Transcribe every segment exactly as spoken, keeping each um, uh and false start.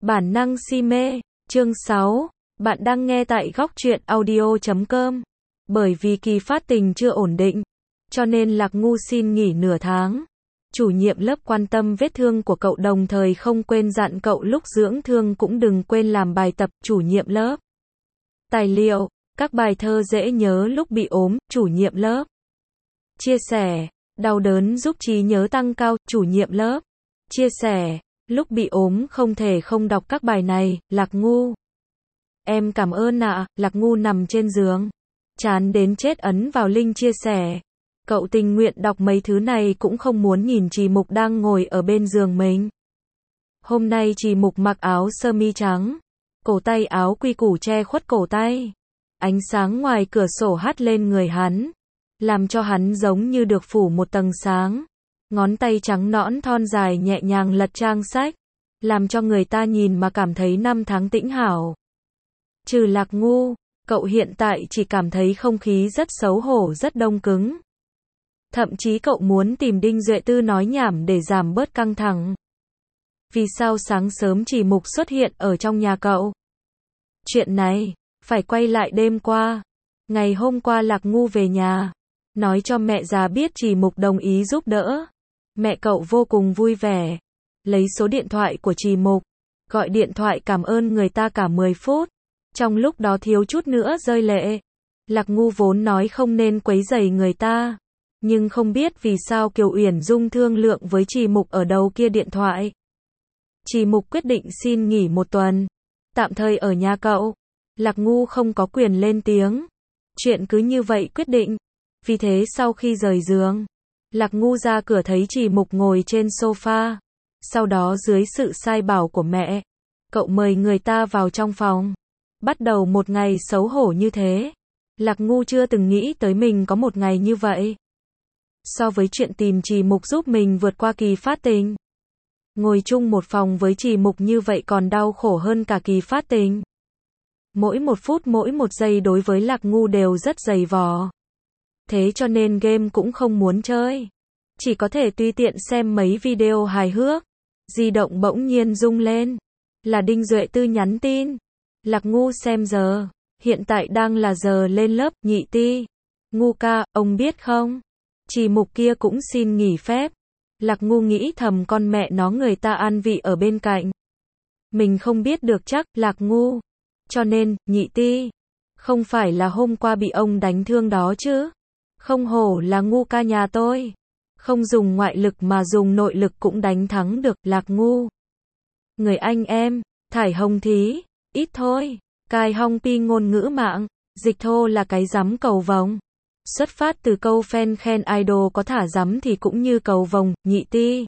Bản năng si mê, chương sáu. Bạn đang nghe tại góc truyện audio chấm com. Bởi vì kỳ phát tình chưa ổn định, cho nên Lạc Ngu xin nghỉ nửa tháng. Chủ nhiệm lớp quan tâm vết thương của cậu, đồng thời không quên dặn cậu lúc dưỡng thương cũng đừng quên làm bài tập. Chủ nhiệm lớp. Tài liệu, các bài thơ dễ nhớ lúc bị ốm. Chủ nhiệm lớp. Chia sẻ, đau đớn giúp trí nhớ tăng cao. Chủ nhiệm lớp. Chia sẻ, lúc bị ốm không thể không đọc các bài này. Lạc Ngu. Em cảm ơn ạ. À. Lạc Ngu nằm trên giường, chán đến chết ấn vào link chia sẻ. Cậu tình nguyện đọc mấy thứ này cũng không muốn nhìn Trì Mục đang ngồi ở bên giường mình. Hôm nay Trì Mục mặc áo sơ mi trắng, cổ tay áo quy củ che khuất cổ tay. Ánh sáng ngoài cửa sổ hắt lên người hắn, làm cho hắn giống như được phủ một tầng sáng. Ngón tay trắng nõn thon dài nhẹ nhàng lật trang sách, làm cho người ta nhìn mà cảm thấy năm tháng tĩnh hảo. Trừ Lạc Ngu, cậu hiện tại chỉ cảm thấy không khí rất xấu hổ, rất đông cứng. Thậm chí cậu muốn tìm Đinh Duệ Tư nói nhảm để giảm bớt căng thẳng. Vì sao sáng sớm Trì Mục xuất hiện ở trong nhà cậu? Chuyện này, phải quay lại đêm qua. Ngày hôm qua Lạc Ngu về nhà, nói cho mẹ già biết Trì Mục đồng ý giúp đỡ. Mẹ cậu vô cùng vui vẻ, lấy số điện thoại của Trì Mục, gọi điện thoại cảm ơn người ta cả mười phút. Trong lúc đó thiếu chút nữa rơi lệ. Lạc Ngu vốn nói không nên quấy rầy người ta, nhưng không biết vì sao Kiều Uyển Dung thương lượng với Trì Mục ở đầu kia điện thoại. Trì Mục quyết định xin nghỉ một tuần, tạm thời ở nhà cậu. Lạc Ngu không có quyền lên tiếng. Chuyện cứ như vậy quyết định. Vì thế sau khi rời giường, Lạc Ngu ra cửa thấy Trì Mục ngồi trên sofa. Sau đó dưới sự sai bảo của mẹ, cậu mời người ta vào trong phòng. Bắt đầu một ngày xấu hổ như thế. Lạc Ngu chưa từng nghĩ tới mình có một ngày như vậy. So với chuyện tìm Trì Mục giúp mình vượt qua kỳ phát tình, ngồi chung một phòng với Trì Mục như vậy còn đau khổ hơn cả kỳ phát tình. Mỗi một phút mỗi một giây đối với Lạc Ngu đều rất dày vò. Thế cho nên game cũng không muốn chơi, chỉ có thể tùy tiện xem mấy video hài hước. Di động bỗng nhiên rung lên, là Đinh Duệ Tư nhắn tin. Lạc Ngu xem giờ, hiện tại đang là giờ lên lớp. Nhị Ti, Ngu ca, ông biết không, Trì Mục kia cũng xin nghỉ phép. Lạc Ngu nghĩ thầm con mẹ nó người ta an vị ở bên cạnh, mình không biết được chắc. Lạc Ngu, cho nên, Nhị Ti, không phải là hôm qua bị ông đánh thương đó chứ? Không hổ là Ngu ca nhà tôi, không dùng ngoại lực mà dùng nội lực cũng đánh thắng được. Lạc Ngu, người anh em, thải hồng thí, ít thôi, cai hong pi ngôn ngữ mạng, dịch thô là cái rắm cầu vồng. Xuất phát từ câu fan khen idol có thả rắm thì cũng như cầu vồng. Nhị Ti.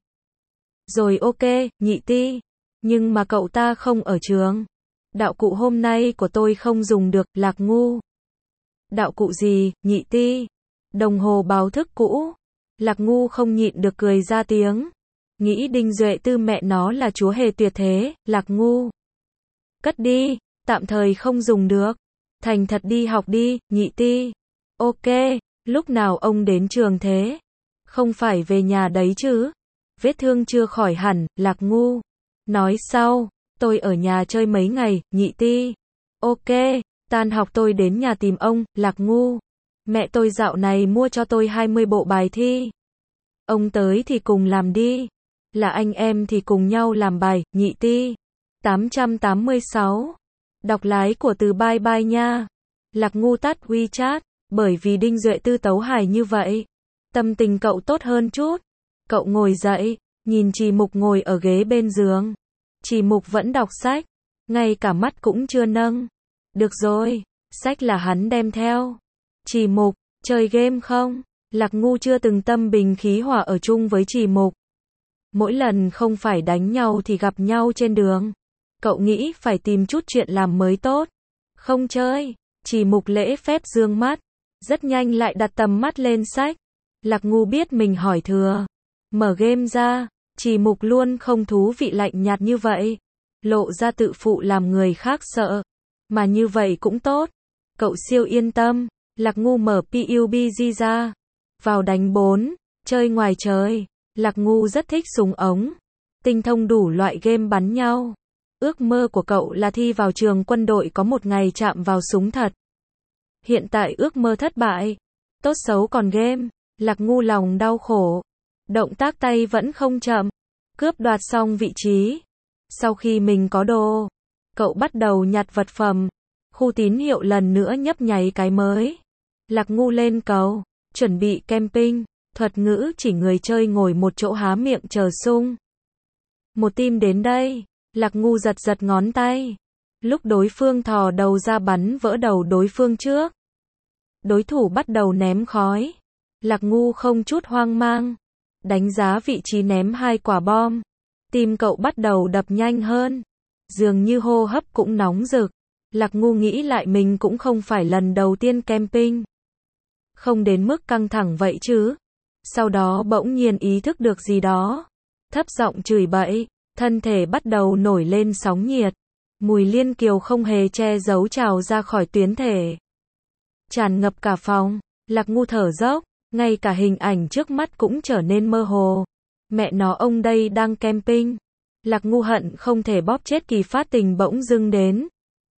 Rồi ok, Nhị Ti. Nhưng mà cậu ta không ở trường. Đạo cụ hôm nay của tôi không dùng được. Lạc Ngu. Đạo cụ gì, Nhị Ti? Đồng hồ báo thức cũ. Lạc Ngu không nhịn được cười ra tiếng. Nghĩ Đinh Duệ Tư mẹ nó là chúa hề tuyệt thế. Lạc Ngu. Cất đi, tạm thời không dùng được. Thành thật đi học đi, Nhị Ti. Ok, lúc nào ông đến trường thế? Không phải về nhà đấy chứ? Vết thương chưa khỏi hẳn. Lạc Ngu. Nói sau, tôi ở nhà chơi mấy ngày. Nhị Ti. Ok, tan học tôi đến nhà tìm ông. Lạc Ngu. Mẹ tôi dạo này mua cho tôi hai mươi bộ bài thi. Ông tới thì cùng làm đi. Là anh em thì cùng nhau làm bài. Nhị Ti. tám trăm tám mươi sáu. Đọc lái của từ bye bye nha. Lạc Ngu tắt WeChat, bởi vì Đinh Duệ Tư tấu hài như vậy. Tâm tình cậu tốt hơn chút. Cậu ngồi dậy, nhìn Trì Mục ngồi ở ghế bên giường. Trì Mục vẫn đọc sách, ngay cả mắt cũng chưa nâng. Được rồi, sách là hắn đem theo. Trì Mục, chơi game không? Lạc Ngu chưa từng tâm bình khí hòa ở chung với Trì Mục. Mỗi lần không phải đánh nhau thì gặp nhau trên đường. Cậu nghĩ phải tìm chút chuyện làm mới tốt. Không chơi. Trì Mục lễ phép dương mắt, rất nhanh lại đặt tầm mắt lên sách. Lạc Ngu biết mình hỏi thừa. Mở game ra, Trì Mục luôn không thú vị lạnh nhạt như vậy. Lộ ra tự phụ làm người khác sợ. Mà như vậy cũng tốt. Cậu siêu yên tâm. Lạc Ngu mở pê u bê giê ra. Vào đánh bốn, chơi ngoài trời. Lạc Ngu rất thích súng ống. Tinh thông đủ loại game bắn nhau. Ước mơ của cậu là thi vào trường quân đội có một ngày chạm vào súng thật. Hiện tại ước mơ thất bại. Tốt xấu còn game. Lạc Ngu lòng đau khổ. Động tác tay vẫn không chậm. Cướp đoạt xong vị trí. Sau khi mình có đồ, cậu bắt đầu nhặt vật phẩm. Khu tín hiệu lần nữa nhấp nháy cái mới. Lạc Ngu lên cầu, chuẩn bị camping. Thuật ngữ chỉ người chơi ngồi một chỗ há miệng chờ sung. Một team đến đây. Lạc Ngu giật giật ngón tay. Lúc đối phương thò đầu ra bắn vỡ đầu đối phương trước. Đối thủ bắt đầu ném khói. Lạc Ngu không chút hoang mang. Đánh giá vị trí ném hai quả bom. Tim cậu bắt đầu đập nhanh hơn. Dường như hô hấp cũng nóng rực. Lạc Ngu nghĩ lại mình cũng không phải lần đầu tiên camping. Không đến mức căng thẳng vậy chứ. Sau đó bỗng nhiên ý thức được gì đó. Thấp giọng chửi bậy. Thân thể bắt đầu nổi lên sóng nhiệt. Mùi liên kiều không hề che giấu trào ra khỏi tuyến thể. Tràn ngập cả phòng. Lạc Ngu thở dốc. Ngay cả hình ảnh trước mắt cũng trở nên mơ hồ. Mẹ nó ông đây đang camping. Lạc Ngu hận không thể bóp chết Kỳ Phát Tình bỗng dưng đến.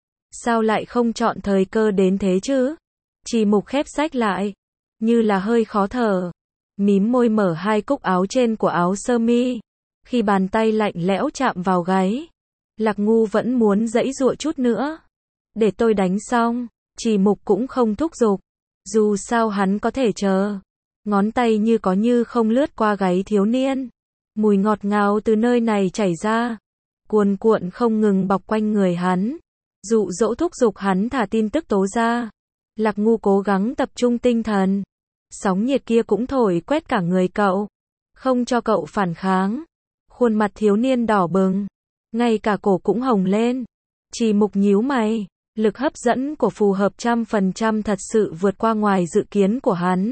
Sao lại không chọn thời cơ đến thế chứ? Trì Mục khép sách lại. Như là hơi khó thở. Mím môi mở hai cúc áo trên của áo sơ mi. Khi bàn tay lạnh lẽo chạm vào gáy. Lạc Ngu vẫn muốn giãy giụa chút nữa. Để tôi đánh xong. Trì Mục cũng không thúc giục. Dù sao hắn có thể chờ. Ngón tay như có như không lướt qua gáy thiếu niên. Mùi ngọt ngào từ nơi này chảy ra. Cuồn cuộn không ngừng bọc quanh người hắn. Dụ dỗ thúc giục hắn thả tin tức tố ra. Lạc Ngu cố gắng tập trung tinh thần. Sóng nhiệt kia cũng thổi quét cả người cậu. Không cho cậu phản kháng. Khuôn mặt thiếu niên đỏ bừng. Ngay cả cổ cũng hồng lên. Trì Mục nhíu mày. Lực hấp dẫn của phù hợp trăm phần trăm thật sự vượt qua ngoài dự kiến của hắn.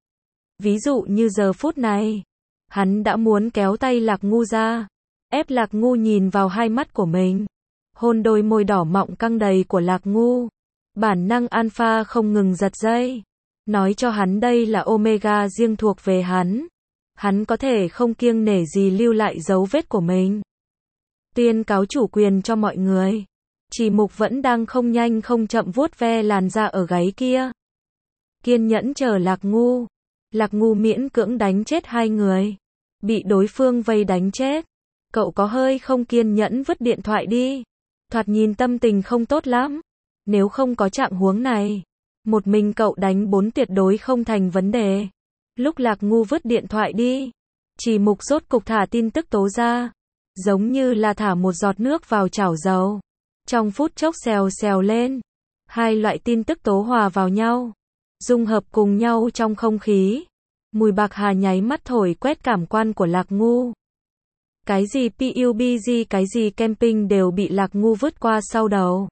Ví dụ như giờ phút này. Hắn đã muốn kéo tay Lạc Ngu ra. Ép Lạc Ngu nhìn vào hai mắt của mình. Hôn đôi môi đỏ mọng căng đầy của Lạc Ngu. Bản năng alpha không ngừng giật dây. Nói cho hắn đây là omega riêng thuộc về hắn. Hắn có thể không kiêng nể gì lưu lại dấu vết của mình. Tuyên cáo chủ quyền cho mọi người. Trì Mục vẫn đang không nhanh không chậm vuốt ve làn da ở gáy kia. Kiên nhẫn chờ Lạc Ngu. Lạc Ngu miễn cưỡng đánh chết hai người. Bị đối phương vây đánh chết. Cậu có hơi không kiên nhẫn vứt điện thoại đi. Thoạt nhìn tâm tình không tốt lắm. Nếu không có trạng huống này. Một mình cậu đánh bốn tuyệt đối không thành vấn đề. Lúc Lạc Ngu vứt điện thoại đi. Trì Mục rốt cục thả tin tức tố ra. Giống như là thả một giọt nước vào chảo dầu. Trong phút chốc xèo xèo lên. Hai loại tin tức tố hòa vào nhau. Dung hợp cùng nhau trong không khí. Mùi bạc hà nháy mắt thổi quét cảm quan của Lạc Ngu. Cái gì pê u bê giê cái gì camping đều bị Lạc Ngu vứt qua sau đầu.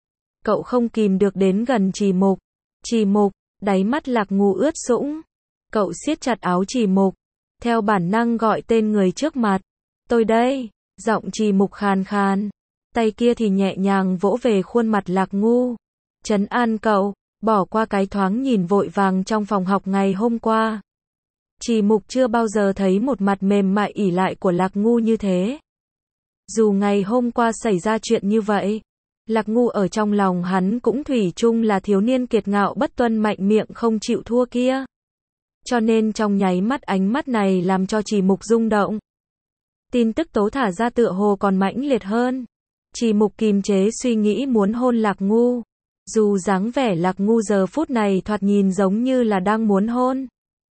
Cậu không kìm được đến gần Trì Mục. Trì Mục, đáy mắt Lạc Ngu ướt sũng. Cậu siết chặt áo Trì Mục. Theo bản năng gọi tên người trước mặt. Tôi đây. Giọng Trì Mục khàn khàn. Tay kia thì nhẹ nhàng vỗ về khuôn mặt Lạc Ngu. Trấn an cậu. Bỏ qua cái thoáng nhìn vội vàng trong phòng học ngày hôm qua. Trì Mục chưa bao giờ thấy một mặt mềm mại ỷ lại của Lạc Ngu như thế. Dù ngày hôm qua xảy ra chuyện như vậy, Lạc Ngu ở trong lòng hắn cũng thủy chung là thiếu niên kiệt ngạo bất tuân mạnh miệng không chịu thua kia. Cho nên trong nháy mắt ánh mắt này làm cho Trì Mục rung động. Tin tức tố thả ra tựa hồ còn mãnh liệt hơn. Trì Mục kìm chế suy nghĩ muốn hôn Lạc Ngu. Dù dáng vẻ Lạc Ngu giờ phút này thoạt nhìn giống như là đang muốn hôn.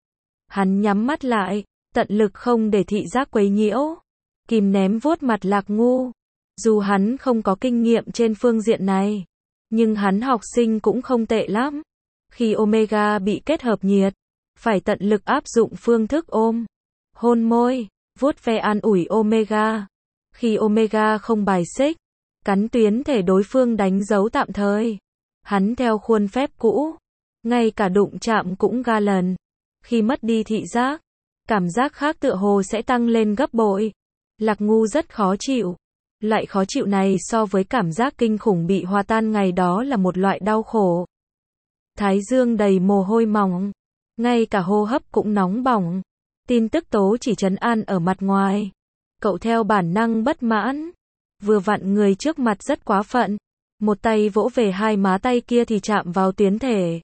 Hắn nhắm mắt lại, tận lực không để thị giác quấy nhiễu. Kìm ném vuốt mặt Lạc Ngu. Dù hắn không có kinh nghiệm trên phương diện này, nhưng hắn học sinh cũng không tệ lắm. Khi omega bị kết hợp nhiệt, phải tận lực áp dụng phương thức ôm, hôn môi, vuốt ve an ủi omega. Khi omega không bài xích, cắn tuyến thể đối phương đánh dấu tạm thời. Hắn theo khuôn phép cũ, ngay cả đụng chạm cũng ga lần. Khi mất đi thị giác, cảm giác khác tựa hồ sẽ tăng lên gấp bội. Lạc Ngu rất khó chịu. Loại khó chịu này so với cảm giác kinh khủng bị hòa tan ngày đó là một loại đau khổ. Thái dương đầy mồ hôi mỏng, ngay cả hô hấp cũng nóng bỏng. Tin tức tố chỉ trấn an ở mặt ngoài. Cậu theo bản năng bất mãn. Vừa vặn người trước mặt rất quá phận. Một tay vỗ về hai má tay kia thì chạm vào tuyến thể.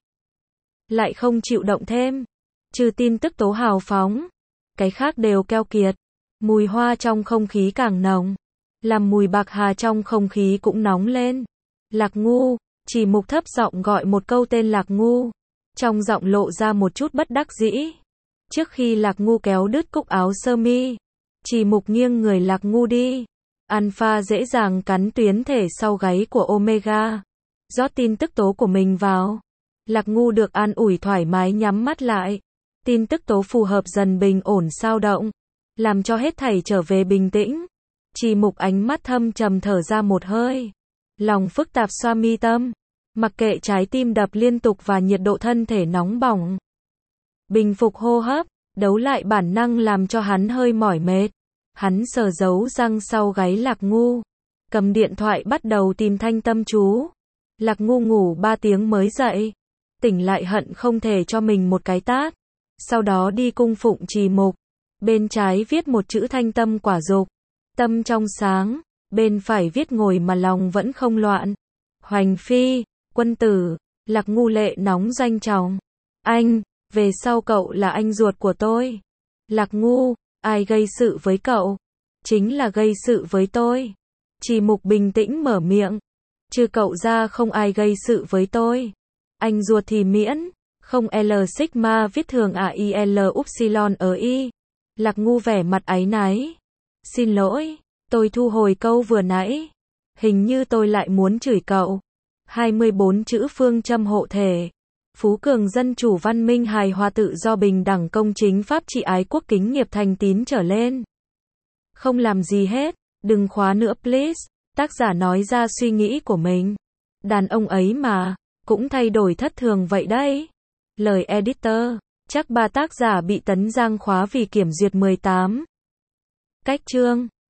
Lại không chịu động thêm. Trừ tin tức tố hào phóng. Cái khác đều keo kiệt. Mùi hoa trong không khí càng nồng. Làm mùi bạc hà trong không khí cũng nóng lên. Lạc Ngu, Chỉ Mục thấp giọng gọi một câu tên Lạc Ngu. Trong giọng lộ ra một chút bất đắc dĩ. Trước khi Lạc Ngu kéo đứt cúc áo sơ mi, Chỉ Mục nghiêng người Lạc Ngu đi. Alpha dễ dàng cắn tuyến thể sau gáy của Omega. Rót tin tức tố của mình vào. Lạc Ngu được an ủi thoải mái nhắm mắt lại. Tin tức tố phù hợp dần bình ổn sao động. Làm cho hết thảy trở về bình tĩnh. Chỉ Mục ánh mắt thâm trầm thở ra một hơi. Lòng phức tạp xoa mi tâm. Mặc kệ trái tim đập liên tục và nhiệt độ thân thể nóng bỏng. Bình phục hô hấp, đấu lại bản năng làm cho hắn hơi mỏi mệt. Hắn sờ dấu răng sau gáy Lạc Ngu. Cầm điện thoại bắt đầu tìm thanh tâm chú. Lạc Ngu ngủ ba tiếng mới dậy. Tỉnh lại hận không thể cho mình một cái tát. Sau đó đi cung phụng Chỉ Mục. Bên trái viết một chữ thanh tâm quả dục. Tâm trong sáng. Bên phải viết ngồi mà lòng vẫn không loạn. Hoành phi, quân tử. Lạc Ngu lệ nóng doanh trọng. Anh, về sau cậu là anh ruột của tôi. Lạc Ngu, ai gây sự với cậu? Chính là gây sự với tôi. Chỉ Mục bình tĩnh mở miệng. Trừ cậu ra không ai gây sự với tôi. Anh ruột thì miễn. Không L sigma viết thường à I L upsilon ở I. Lạc Ngu vẻ mặt áy náy. Xin lỗi, tôi thu hồi câu vừa nãy. Hình như tôi lại muốn chửi cậu. hai mươi bốn chữ phương châm hộ thể. Phú cường dân chủ văn minh hài hòa tự do bình đẳng công chính pháp trị ái quốc kính nghiệp thành tín trở lên. Không làm gì hết, đừng khóa nữa please. Tác giả nói ra suy nghĩ của mình. Đàn ông ấy mà, cũng thay đổi thất thường vậy đấy. Lời editor, chắc ba tác giả bị Tấn Giang khóa vì kiểm duyệt mười tám. Cách chương